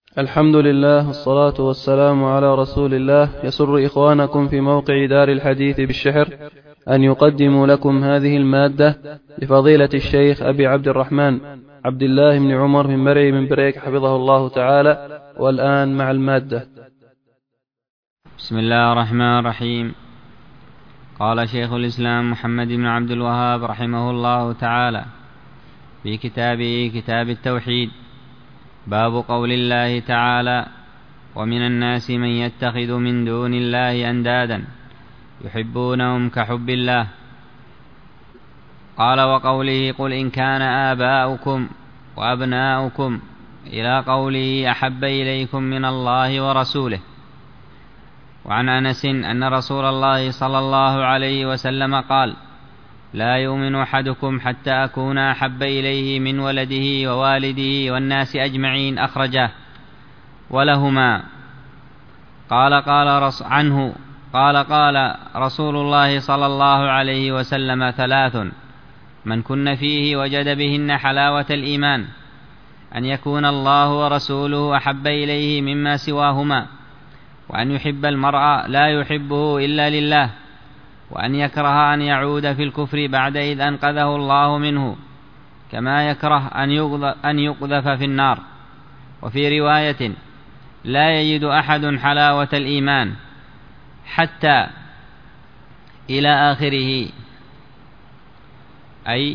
الحمد لله والصلاة والسلام على رسول الله. يسر إخوانكم في موقع دار الحديث بالشحر أن يقدموا لكم هذه المادة لفضيلة الشيخ أبي عبد الرحمن عبد الله بن عمر بن مرعي بن بريك حفظه الله تعالى. والآن مع المادة. بسم الله الرحمن الرحيم. قال شيخ الإسلام محمد بن عبد الوهاب رحمه الله تعالى في كتابه كتاب التوحيد: باب قول الله تعالى: ومن الناس من يتخذ من دون الله أندادا يحبونهم كحب الله. قال: وقوله: قل إن كان آباؤكم وأبناؤكم إلى قوله: أحب إليكم من الله ورسوله. وعن أنس أن رسول الله صلى الله عليه وسلم قال: لا يؤمن أحدكم حتى أكون أحب إليه من ولده ووالده والناس أجمعين. أخرجاه. ولهما قال رسول الله صلى الله عليه وسلم: ثلاث من كن فيه وجد بهن حلاوة الإيمان: أن يكون الله ورسوله أحب إليه مما سواهما، وأن يحب المرء لا يحبه إلا لله، وأن يكره أن يعود في الكفر بعد إذ أنقذه الله منه، كما يكره أن يقذف في النار. وفي رواية: لا يجد أحد حلاوة الإيمان حتى إلى آخره، أي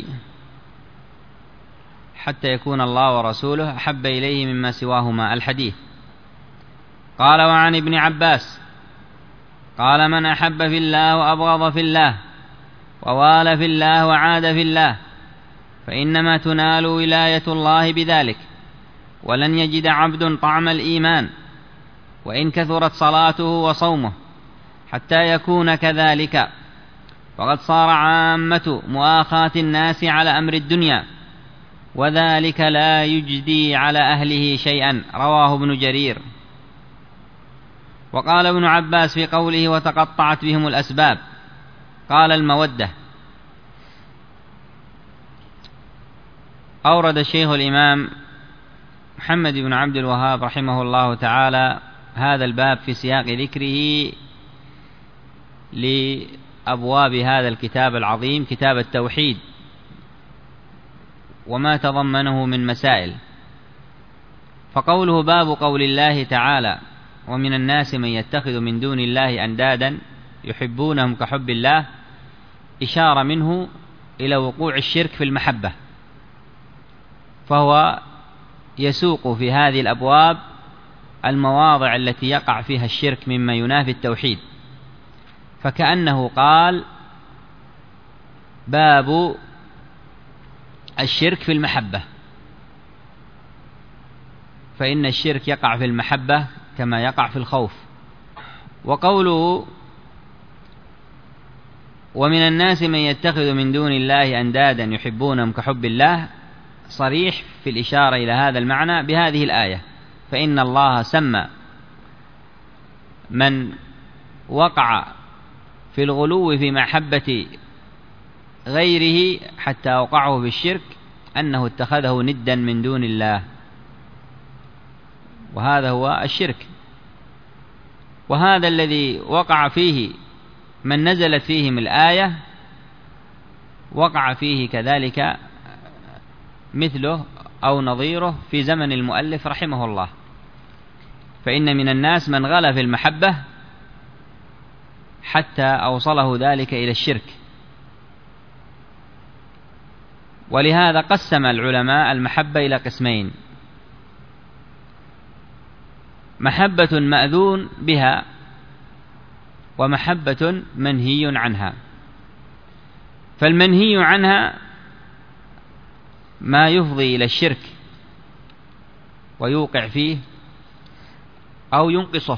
حتى يكون الله ورسوله أحب إليه مما سواهما. الحديث. قال: وعن ابن عباس قال: من أحب في الله وأبغض في الله ووال في الله وعاد في الله فإنما تنال ولاية الله بذلك، ولن يجد عبد طعم الإيمان وإن كثرت صلاته وصومه حتى يكون كذلك، وقد صار عامة مؤاخاة الناس على أمر الدنيا، وذلك لا يجدي على أهله شيئا. رواه ابن جرير. وقال ابن عباس في قوله: وتقطعت بهم الأسباب، قال: المودة. أورد الشيخ الإمام محمد بن عبد الوهاب رحمه الله تعالى هذا الباب في سياق ذكره لأبواب هذا الكتاب العظيم، كتاب التوحيد، وما تضمنه من مسائل. فقوله: باب قول الله تعالى: ومن الناس من يتخذ من دون الله أندادا يحبونهم كحب الله، إشارة منه إلى وقوع الشرك في المحبة، فهو يسوق في هذه الأبواب المواضع التي يقع فيها الشرك مما ينافي التوحيد، فكأنه قال: باب الشرك في المحبة، فإن الشرك يقع في المحبة كما يقع في الخوف. وقوله: ومن الناس من يتخذ من دون الله أندادا يحبونهم كحب الله، صريح في الإشارة إلى هذا المعنى بهذه الآية: فإن الله سمى من وقع في الغلو في محبة غيره حتى أوقعه في الشرك أنه اتخذه ندا من دون الله، وهذا هو الشرك. وهذا الذي وقع فيه من نزلت فيهم الآية وقع فيه كذلك مثله أو نظيره في زمن المؤلف رحمه الله. فإن من الناس من غلا في المحبة حتى أوصله ذلك إلى الشرك. ولهذا قسم العلماء المحبة إلى قسمين: محبة مأذون بها، ومحبة منهي عنها. فالمنهي عنها ما يفضي إلى الشرك ويوقع فيه أو ينقصه،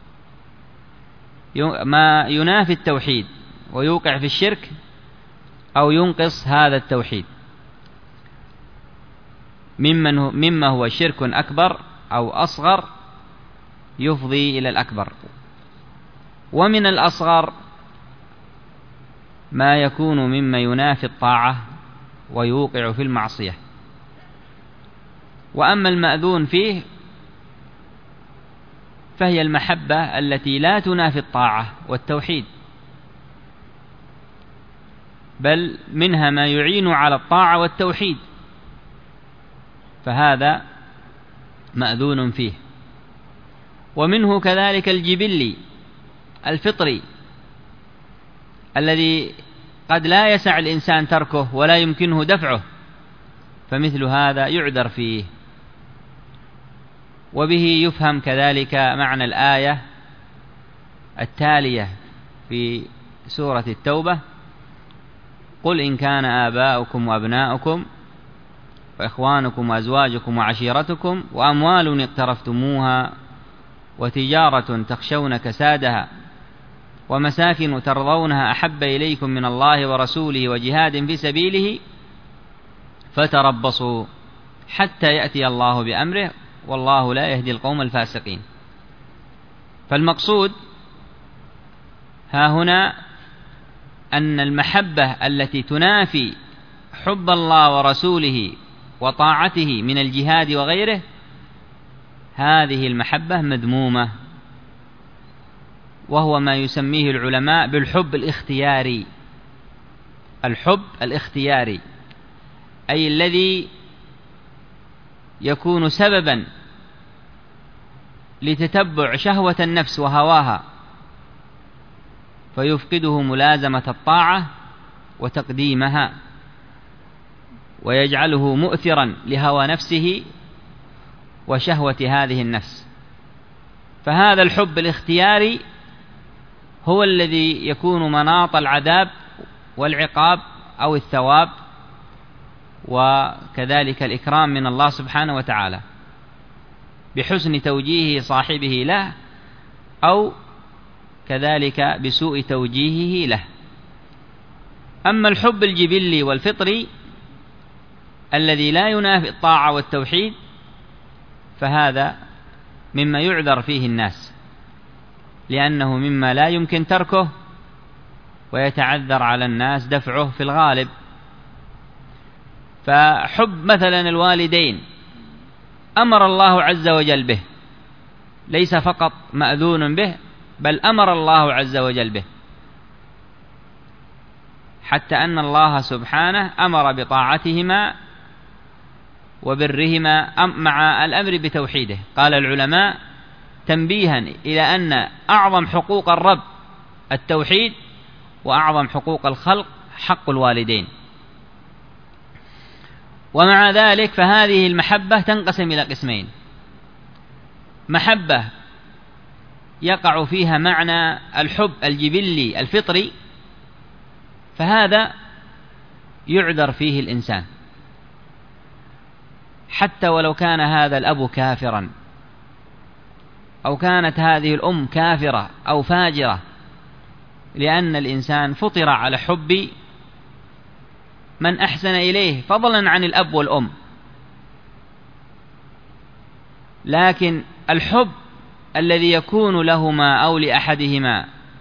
ما ينافي التوحيد ويوقع في الشرك أو ينقص هذا التوحيد، مما هو شرك أكبر أو أصغر يفضي إلى الأكبر. ومن الأصغر ما يكون مما ينافي الطاعة ويوقع في المعصية. وأما المأذون فيه فهي المحبة التي لا تنافي الطاعة والتوحيد، بل منها ما يعين على الطاعة والتوحيد، فهذا مأذون فيه. ومنه كذلك الجبلي الفطري الذي قد لا يسع الإنسان تركه ولا يمكنه دفعه، فمثل هذا يعذر فيه. وبه يفهم كذلك معنى الآية التالية في سورة التوبة: قل إن كان آباؤكم وأبناؤكم وإخوانكم وأزواجكم وعشيرتكم وأموال اقترفتموها وتجارة تخشون كسادها ومساكن ترضونها أحب إليكم من الله ورسوله وجهاد في سبيله فتربصوا حتى يأتي الله بأمره والله لا يهدي القوم الفاسقين. فالمقصود ها هنا أن المحبة التي تنافي حب الله ورسوله وطاعته من الجهاد وغيره، هذه المحبة مذمومة، وهو ما يسميه العلماء بالحب الاختياري. الحب الاختياري أي الذي يكون سببا لتتبع شهوة النفس وهواها، فيفقده ملازمة الطاعة وتقديمها، ويجعله مؤثرا لهوى نفسه وشهوة هذه النفس. فهذا الحب الاختياري هو الذي يكون مناط العذاب والعقاب أو الثواب، وكذلك الإكرام من الله سبحانه وتعالى بحسن توجيه صاحبه له، أو كذلك بسوء توجيهه له. أما الحب الجبلي والفطري الذي لا ينافي الطاعة والتوحيد، فهذا مما يعذر فيه الناس، لأنه مما لا يمكن تركه ويتعذر على الناس دفعه في الغالب. فحب مثلا الوالدين أمر الله عز وجل به، ليس فقط مأذون به، بل أمر الله عز وجل به، حتى أن الله سبحانه أمر بطاعتهما وبرهما مع الأمر بتوحيده. قال العلماء تنبيها إلى أن أعظم حقوق الرب التوحيد، وأعظم حقوق الخلق حق الوالدين. ومع ذلك فهذه المحبة تنقسم إلى قسمين: محبة يقع فيها معنى الحب الجبلي الفطري، فهذا يعذر فيه الإنسان حتى ولو كان هذا الأب كافرا، أو كانت هذه الأم كافرة أو فاجرة، لأن الإنسان فطر على حب من أحسن إليه فضلا عن الأب والأم. لكن الحب الذي يكون لهما أو لأحدهما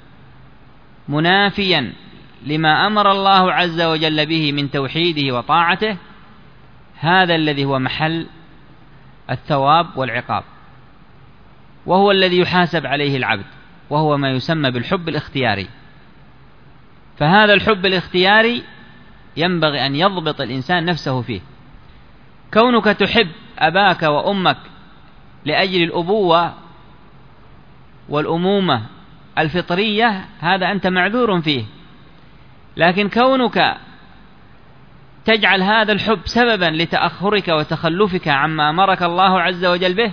منافيا لما أمر الله عز وجل به من توحيده وطاعته، هذا الذي هو محل الثواب والعقاب، وهو الذي يحاسب عليه العبد، وهو ما يسمى بالحب الاختياري. فهذا الحب الاختياري ينبغي أن يضبط الإنسان نفسه فيه. كونك تحب أباك وأمك لأجل الأبوة والأمومة الفطرية، هذا أنت معذور فيه. لكن كونك تجعل هذا الحب سببا لتأخرك وتخلفك عما أمرك الله عز وجل به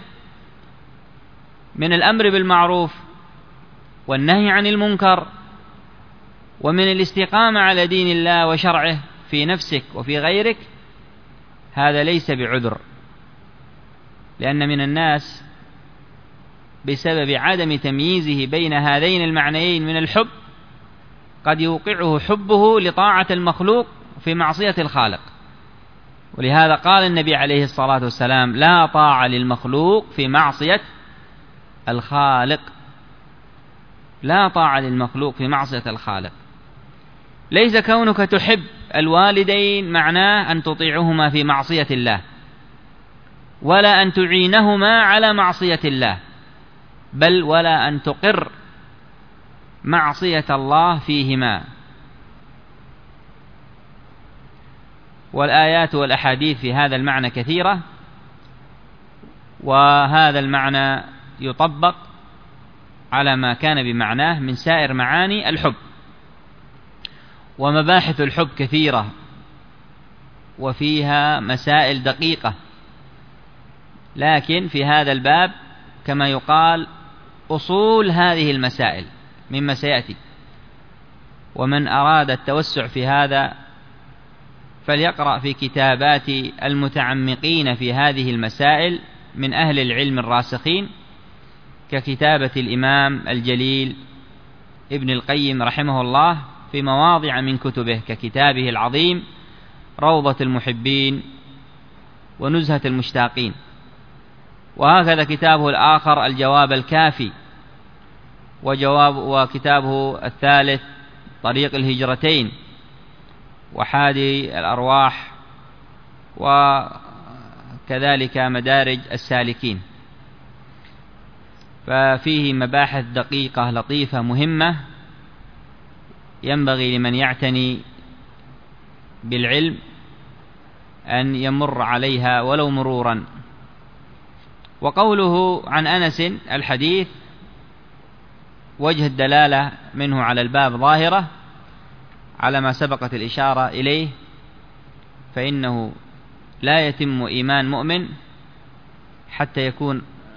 من الأمر بالمعروف والنهي عن المنكر، ومن الاستقامة على دين الله وشرعه في نفسك وفي غيرك، هذا ليس بعذر. لأن من الناس بسبب عدم تمييزه بين هذين المعنيين من الحب قد يوقعه حبه لطاعة المخلوق في معصية الخالق. ولهذا قال النبي عليه الصلاة والسلام: لا طاعة للمخلوق في معصية الخالق. لا طاعة للمخلوق في معصية الخالق. ليس كونك تحب الوالدين معناه أن تطيعهما في معصية الله، ولا أن تعينهما على معصية الله، بل ولا أن تقر معصية الله فيهما. والآيات والأحاديث في هذا المعنى كثيرة، وهذا المعنى يطبق على ما كان بمعناه من سائر معاني الحب. ومباحث الحب كثيرة وفيها مسائل دقيقة، لكن في هذا الباب كما يقال أصول هذه المسائل مما سيأتي. ومن أراد التوسع في هذا فليقرأ في كتابات المتعمقين في هذه المسائل من أهل العلم الراسخين، ككتابة الإمام الجليل ابن القيم رحمه الله في مواضع من كتبه، ككتابه العظيم روضة المحبين ونزهة المشتاقين، وهكذا كتابه الآخر الجواب الكافي، وكتابه الثالث طريق الهجرتين، وحادي الأرواح، وكذلك مدارج السالكين. ففيه مباحث دقيقة لطيفة مهمة ينبغي لمن يعتني بالعلم أن يمر عليها ولو مرورا. وقوله عن أنس الحديث وجه الدلالة منه على الباب ظاهرة على ما سبقت الإشارة إليه، فإنه لا يتم إيمان مؤمن حتى يكون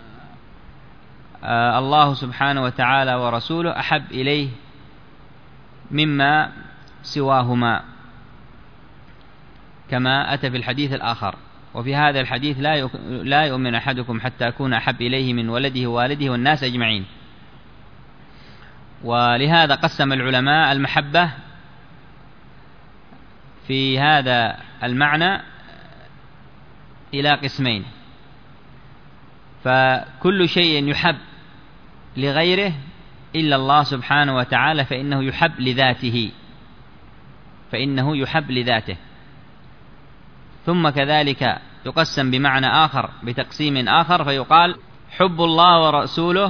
الله سبحانه وتعالى ورسوله أحب إليه مما سواهما، كما أتى في الحديث الآخر. وفي هذا الحديث لا يؤمن أحدكم حتى أكون أحب إليه من ولده ووالده والناس أجمعين. ولهذا قسم العلماء المحبة في هذا المعنى إلى قسمين. فكل شيء يحب لغيره إلا الله سبحانه وتعالى فإنه يحب لذاته، ثم كذلك يقسم بمعنى آخر بتقسيم آخر، فيقال حب الله ورسوله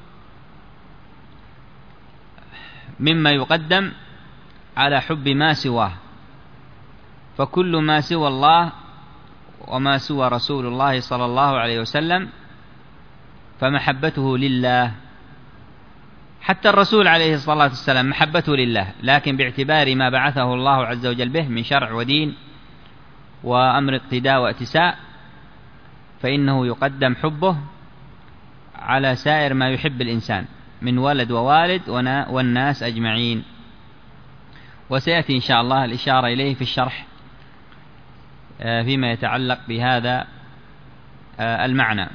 مما يقدم على حب ما سواه، فكل ما سوى الله وما سوى رسول الله صلى الله عليه وسلم فمحبته لله. حتى الرسول عليه الصلاة والسلام محبته لله، لكن باعتبار ما بعثه الله عز وجل به من شرع ودين وأمر اقتداء واتساء، فإنه يقدم حبه على سائر ما يحب الإنسان من ولد ووالد والناس أجمعين. وسيأتي إن شاء الله الإشارة إليه في الشرح فيما يتعلق بهذا المعنى.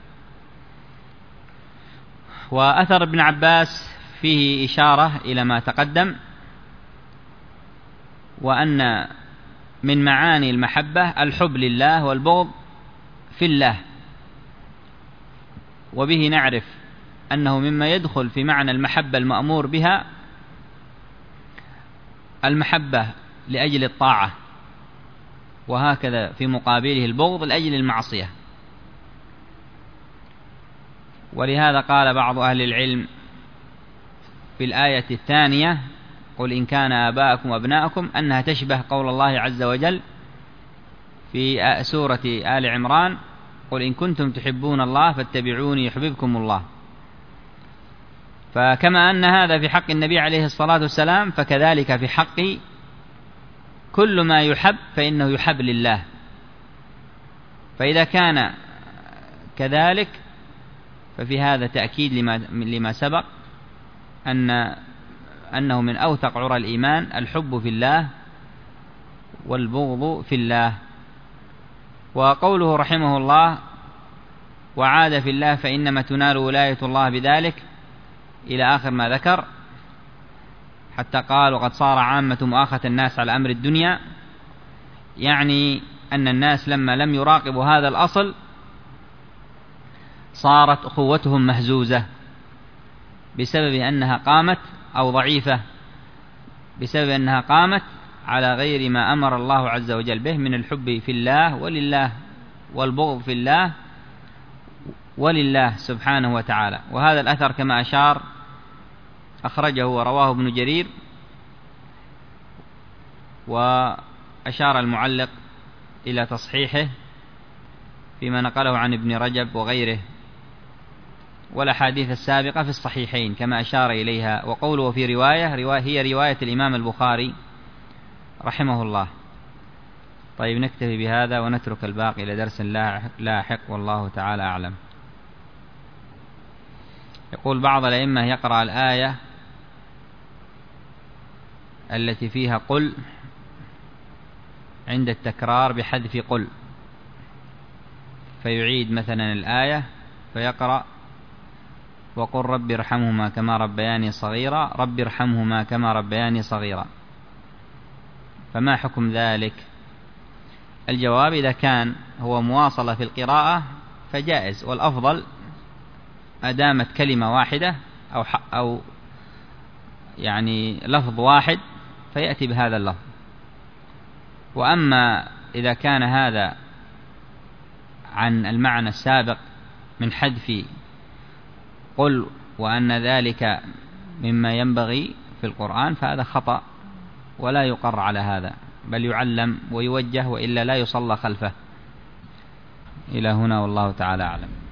وأثر ابن عباس فيه إشارة إلى ما تقدم، وأن من معاني المحبة الحب لله والبغض في الله. وبه نعرف أنه مما يدخل في معنى المحبة المأمور بها المحبة لأجل الطاعة، وهكذا في مقابله البغض لأجل المعصية. ولهذا قال بعض أهل العلم في الآية الثانية قل إن كان آباءكم وأبناءكم أنها تشبه قول الله عز وجل في سورة آل عمران قل إن كنتم تحبون الله فاتبعوني يحببكم الله. فكما أن هذا في حق النبي عليه الصلاة والسلام فكذلك في حق كل ما يحب فإنه يحب لله. فإذا كان كذلك ففي هذا تأكيد لما سبق أنه من أوثق عرى الإيمان الحب في الله والبغض في الله. وقوله رحمه الله وعاد في الله فإنما تنال ولاية الله بذلك إلى آخر ما ذكر، حتى قال وقد صار عامة مؤاخة الناس على أمر الدنيا، يعني أن الناس لما لم يراقبوا هذا الأصل صارت أخوتهم مهزوزة بسبب أنها قامت أو ضعيفة بسبب أنها قامت على غير ما أمر الله عز وجل به من الحب في الله ولله والبغض في الله، ولله سبحانه وتعالى. وهذا الأثر كما أخرجه ورواه ابن جرير، وأشار المعلق إلى تصحيحه فيما نقله عن ابن رجب وغيره، والأحاديث السابقة في الصحيحين كما أشار إليها. وقوله في رواية هي رواية الإمام البخاري رحمه الله. طيب، نكتفي بهذا ونترك الباقي إلى درس لاحق، والله تعالى أعلم. يقول بعض الأئمة يقرأ الآية التي فيها قل عند التكرار بحذف قل، فيعيد مثلا الآية فيقرأ وقل رب ارحمهما كما ربياني صغيرا، رب ارحمهما كما ربياني صغيرا، فما حكم ذلك؟ الجواب: إذا كان هو مواصلة في القراءة فجائز، والأفضل أدامت كلمة واحدة أو يعني لفظ واحد فيأتي بهذا اللفظ. وأما إذا كان هذا عن المعنى السابق من حذف قل وأن ذلك مما ينبغي في القرآن فهذا خطأ ولا يقر على هذا، بل يعلم ويوجه، وإلا لا يصلى خلفه. إلى هنا والله تعالى أعلم.